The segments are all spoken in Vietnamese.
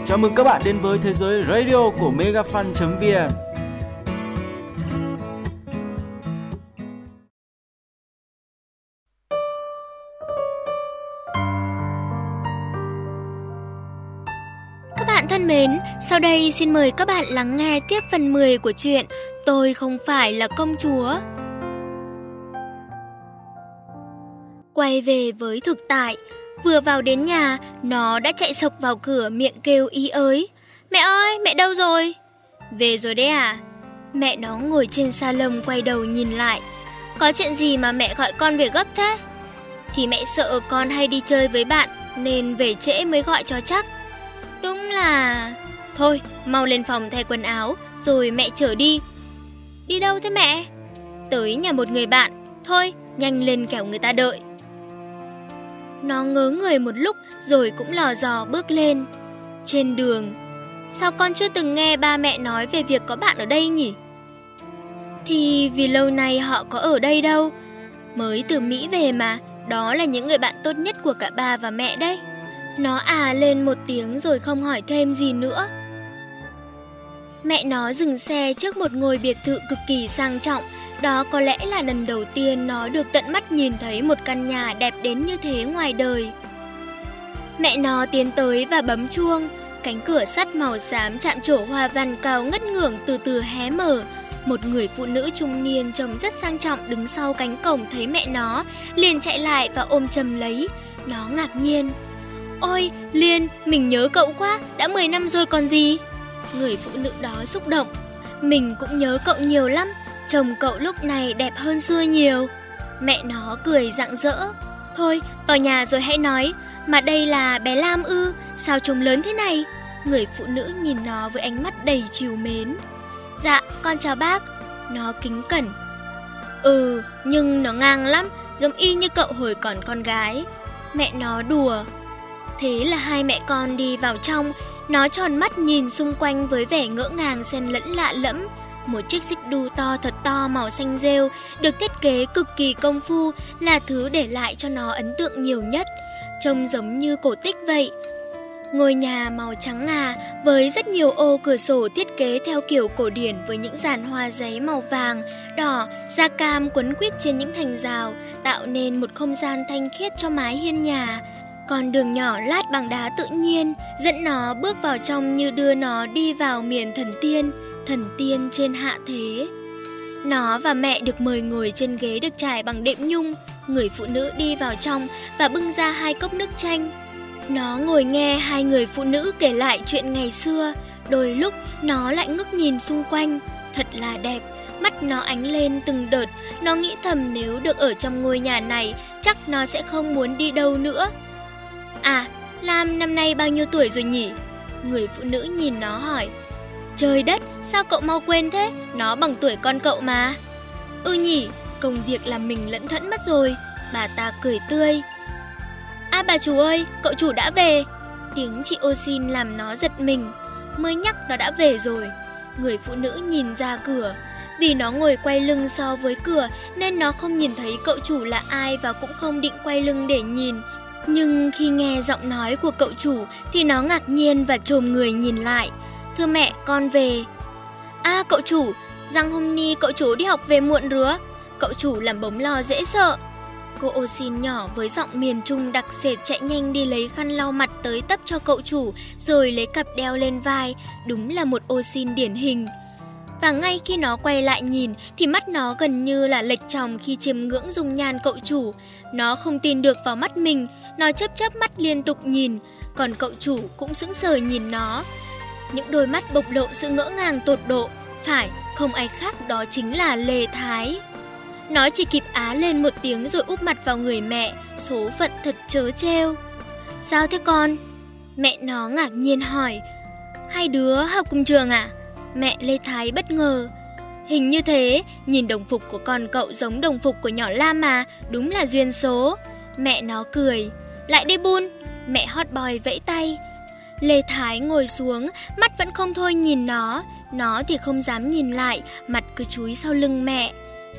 Chào mừng các bạn đến với thế giới radio của megafan.vn. Các bạn thân mến, sau đây xin mời các bạn lắng nghe tiếp phần 10 của truyện Tôi không phải là công chúa. Quay về với thực tại, vừa vào đến nhà, nó đã chạy xộc vào cửa miệng kêu ý ới. Mẹ ơi, mẹ đâu rồi? Về rồi đấy à? Mẹ nó ngồi trên salon quay đầu nhìn lại. Có chuyện gì mà mẹ gọi con về gấp thế? Thì mẹ sợ con hay đi chơi với bạn nên về trễ mới gọi cho chắc. Đúng là... Thôi, mau lên phòng thay quần áo rồi mẹ chở đi. Đi đâu thế mẹ? Tới nhà một người bạn. Thôi, nhanh lên kẻo người ta đợi. Nó ngớ người một lúc rồi cũng lò dò bước lên. Trên đường, sao con chưa từng nghe ba mẹ nói về việc có bạn ở đây nhỉ? Thì vì lâu nay họ có ở đây đâu. Mới từ Mỹ về mà, đó là những người bạn tốt nhất của cả ba và mẹ đấy. Nó lên một tiếng rồi không hỏi thêm gì nữa. Mẹ nó dừng xe trước một ngôi biệt thự cực kỳ sang trọng. Đó có lẽ là lần đầu tiên nó được tận mắt nhìn thấy một căn nhà đẹp đến như thế ngoài đời. Mẹ nó tiến tới và bấm chuông. Cánh cửa sắt màu xám chạm trổ hoa văn cao ngất ngưởng từ từ hé mở. Một người phụ nữ trung niên trông rất sang trọng đứng sau cánh cổng thấy mẹ nó, liền chạy lại và ôm chầm lấy. Nó ngạc nhiên. Ôi, Liên, mình nhớ cậu quá, đã 10 năm rồi còn gì. Người phụ nữ đó xúc động. Mình cũng nhớ cậu nhiều lắm, chồng cậu lúc này đẹp hơn xưa nhiều. Mẹ nó cười rạng rỡ. Thôi, vào nhà rồi hãy nói. Mà đây là bé Lam ư, sao trông lớn thế này? Người phụ nữ nhìn nó với ánh mắt đầy trìu mến. Dạ, con chào bác. Nó kính cẩn. Nhưng nó ngang lắm, giống y như cậu hồi còn con gái. Mẹ nó đùa. Thế là hai mẹ con đi vào trong. Nó tròn mắt nhìn xung quanh với vẻ ngỡ ngàng xen lẫn lạ lẫm. Một chiếc xích đu to thật to màu xanh rêu, được thiết kế cực kỳ công phu, là thứ để lại cho nó ấn tượng nhiều nhất. Trông giống như cổ tích vậy. Ngôi nhà màu trắng ngà với rất nhiều ô cửa sổ thiết kế theo kiểu cổ điển với những dàn hoa giấy màu vàng, đỏ, da cam quấn quýt trên những thành rào, tạo nên một không gian thanh khiết cho mái hiên nhà. Con đường nhỏ lát bằng đá tự nhiên dẫn nó bước vào trong như đưa nó đi vào miền thần tiên trên hạ thế. Nó và mẹ được mời ngồi trên ghế được trải bằng đệm nhung. Người phụ nữ đi vào trong và bưng ra 2 cốc nước chanh. Nó ngồi nghe hai người phụ nữ kể lại chuyện ngày xưa. Đôi lúc nó lại ngước nhìn xung quanh. Thật là đẹp. Mắt nó ánh lên từng đợt. Nó nghĩ thầm nếu được ở trong ngôi nhà này chắc nó sẽ không muốn đi đâu nữa. À, Lam năm nay bao nhiêu tuổi rồi nhỉ? Người phụ nữ nhìn nó hỏi. Trời đất, sao cậu mau quên thế? Nó bằng tuổi con cậu mà. Nhỉ, công việc làm mình lẫn thẫn mất rồi. Bà ta cười tươi. Bà chủ ơi, cậu chủ đã về. Tiếng chị ô xin làm nó giật mình. Mới nhắc nó đã về rồi. Người phụ nữ nhìn ra cửa. Vì nó ngồi quay lưng so với cửa nên nó không nhìn thấy cậu chủ là ai và cũng không định quay lưng để nhìn. Nhưng khi nghe giọng nói của cậu chủ thì nó ngạc nhiên và chồm người nhìn lại. Thưa mẹ, con về. Cậu chủ, rằng hôm nay cậu chủ đi học về muộn rứa. Cậu chủ làm bóng lo dễ sợ. Cô ô xin nhỏ với giọng miền Trung đặc sệt chạy nhanh đi lấy khăn lau mặt tới tấp cho cậu chủ, rồi lấy cặp đeo lên vai. Đúng là một ô xin điển hình. Và ngay khi nó quay lại nhìn thì mắt nó gần như là lệch tròng khi chiêm ngưỡng dung nhan cậu chủ. Nó không tin được vào mắt mình. Nó chớp mắt liên tục nhìn. Còn cậu chủ cũng sững sờ nhìn nó. Những đôi mắt bộc lộ sự ngỡ ngàng tột độ. Phải, không ai khác đó chính là Lê Thái. Nó chỉ kịp á lên một tiếng rồi úp mặt vào người mẹ. Số phận thật trớ trêu. Sao thế con? Mẹ nó ngạc nhiên hỏi. Hai đứa học cùng trường à? Mẹ Lê Thái bất ngờ. Hình như thế, nhìn đồng phục của con cậu giống đồng phục của nhỏ Lam mà. Đúng là duyên số. Mẹ nó cười. Lại đây Bun. Mẹ hot boy vẫy tay. Lê Thái ngồi xuống, mắt vẫn không thôi nhìn nó. Nó thì không dám nhìn lại, mặt cứ chúi sau lưng mẹ.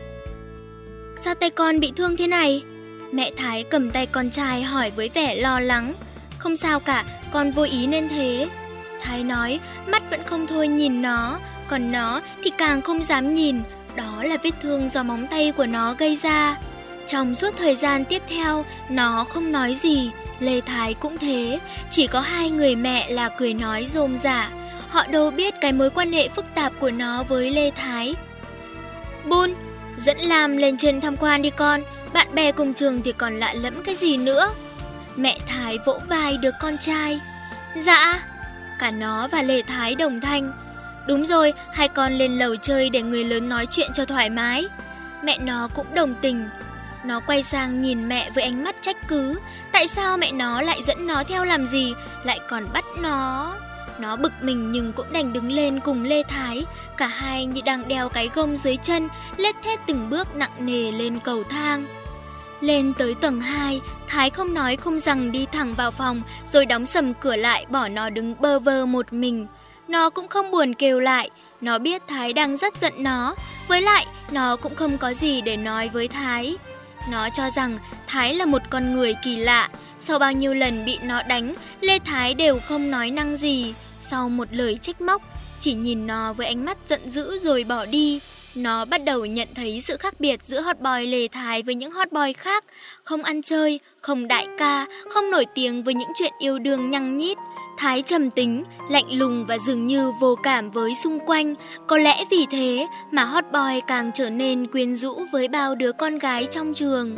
Sao tay con bị thương thế này? Mẹ Thái cầm tay con trai hỏi với vẻ lo lắng. Không sao cả, con vô ý nên thế. Thái nói, mắt vẫn không thôi nhìn nó, còn nó thì càng không dám nhìn, đó là vết thương do móng tay của nó gây ra. Trong suốt thời gian tiếp theo, nó không nói gì, Lê Thái cũng thế, chỉ có hai người mẹ là cười nói rôm rả. Họ đâu biết cái mối quan hệ phức tạp của nó với Lê Thái. Bun, dẫn Lam lên trên tham quan đi con, bạn bè cùng trường thì còn lạ lẫm cái gì nữa. Mẹ Thái vỗ vai đứa con trai. Dạ. Cả nó và Lê Thái đồng thanh. Đúng rồi, hai con lên lầu chơi để người lớn nói chuyện cho thoải mái. Mẹ nó cũng đồng tình. Nó quay sang nhìn mẹ với ánh mắt trách cứ. Tại sao mẹ nó lại dẫn nó theo làm gì, lại còn bắt nó? Nó bực mình nhưng cũng đành đứng lên cùng Lê Thái. Cả hai như đang đeo cái gông dưới chân, lết thết từng bước nặng nề lên cầu thang. Lên tới tầng 2, Thái không nói không rằng đi thẳng vào phòng, rồi đóng sầm cửa lại bỏ nó đứng bơ vơ một mình. Nó cũng không buồn kêu lại, nó biết Thái đang rất giận nó. Với lại, nó cũng không có gì để nói với Thái. Nó cho rằng Thái là một con người kỳ lạ. Sau bao nhiêu lần bị nó đánh, Lê Thái đều không nói năng gì. Sau một lời trách móc, chỉ nhìn nó với ánh mắt giận dữ rồi bỏ đi. Nó bắt đầu nhận thấy sự khác biệt giữa hot boy Lê Thái với những hot boy khác. Không ăn chơi, không đại ca, không nổi tiếng với những chuyện yêu đương nhăng nhít. Thái trầm tính, lạnh lùng và dường như vô cảm với xung quanh. Có lẽ vì thế mà hot boy càng trở nên quyến rũ với bao đứa con gái trong trường.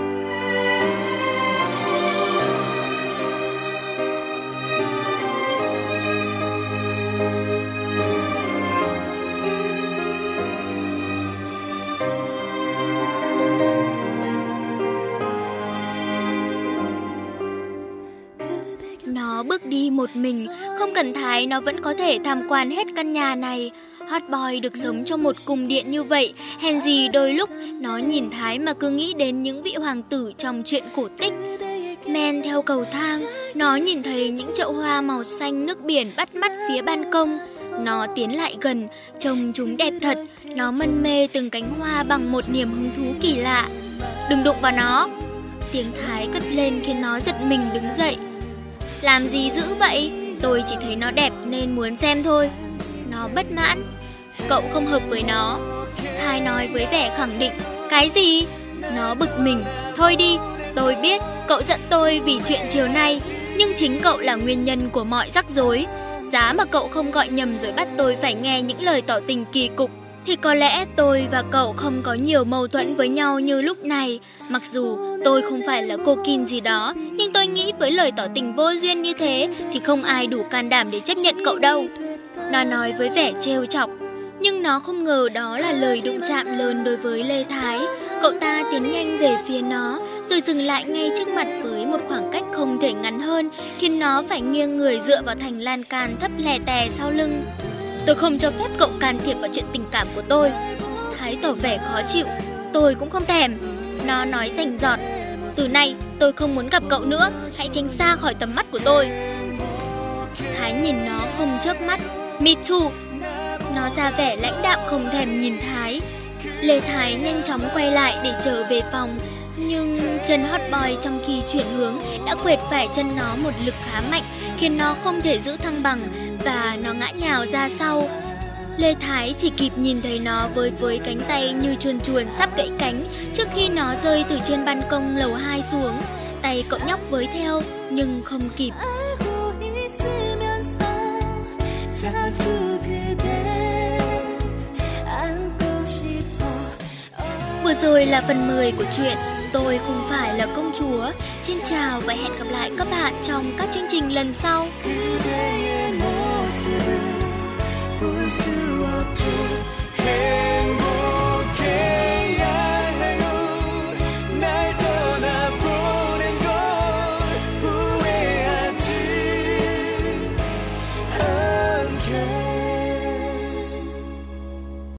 Nó bước đi một mình, không cần Thái nó vẫn có thể tham quan hết căn nhà này. Hot boy được sống trong một cung điện như vậy, hèn gì đôi lúc nó nhìn Thái mà cứ nghĩ đến những vị hoàng tử trong truyện cổ tích. Men theo cầu thang, nó nhìn thấy những chậu hoa màu xanh nước biển bắt mắt phía ban công. Nó tiến lại gần, trông chúng đẹp thật, nó mân mê từng cánh hoa bằng một niềm hứng thú kỳ lạ. Đừng đụng vào nó! Tiếng Thái cất lên khiến nó giật mình đứng dậy. Làm gì dữ vậy? Tôi chỉ thấy nó đẹp nên muốn xem thôi. Nó bất mãn. Cậu không hợp với nó. Thái nói với vẻ khẳng định. Cái gì? Nó bực mình. Thôi đi, tôi biết cậu giận tôi vì chuyện chiều nay, nhưng chính cậu là nguyên nhân của mọi rắc rối. Giá mà cậu không gọi nhầm rồi bắt tôi phải nghe những lời tỏ tình kỳ cục, thì có lẽ tôi và cậu không có nhiều mâu thuẫn với nhau như lúc này. Mặc dù tôi không phải là cô Kim gì đó, nhưng tôi nghĩ với lời tỏ tình vô duyên như thế thì không ai đủ can đảm để chấp nhận cậu đâu. Nó nói với vẻ trêu chọc, nhưng nó không ngờ đó là lời đụng chạm lớn đối với Lê Thái. Cậu ta tiến nhanh về phía nó, rồi dừng lại ngay trước mặt với một khoảng cách không thể ngắn hơn, khiến nó phải nghiêng người dựa vào thành lan can thấp lè tè sau lưng. Tôi không cho phép cậu can thiệp vào chuyện tình cảm của tôi. Thái tỏ vẻ khó chịu. Tôi cũng không thèm. Nó nói rành rọt. Từ nay tôi không muốn gặp cậu nữa, hãy tránh xa khỏi tầm mắt của tôi. Thái nhìn nó không chớp mắt. Me too. Nó ra vẻ lãnh đạm không thèm nhìn Thái. Lê Thái nhanh chóng quay lại để trở về phòng, nhưng chân hot boy trong khi chuyển hướng đã quệt phải chân nó một lực khá mạnh, khiến nó không thể giữ thăng bằng và nó ngã nhào ra sau. Lê Thái chỉ kịp nhìn thấy nó với cánh tay như chuồn chuồn sắp gãy cánh trước khi nó rơi từ trên ban công lầu 2 xuống. Tay cậu nhóc với theo nhưng không kịp. Vừa rồi là phần 10 của truyện Tôi Không Phải Là Công Chúa. Xin chào và hẹn gặp lại các bạn trong các chương trình lần sau.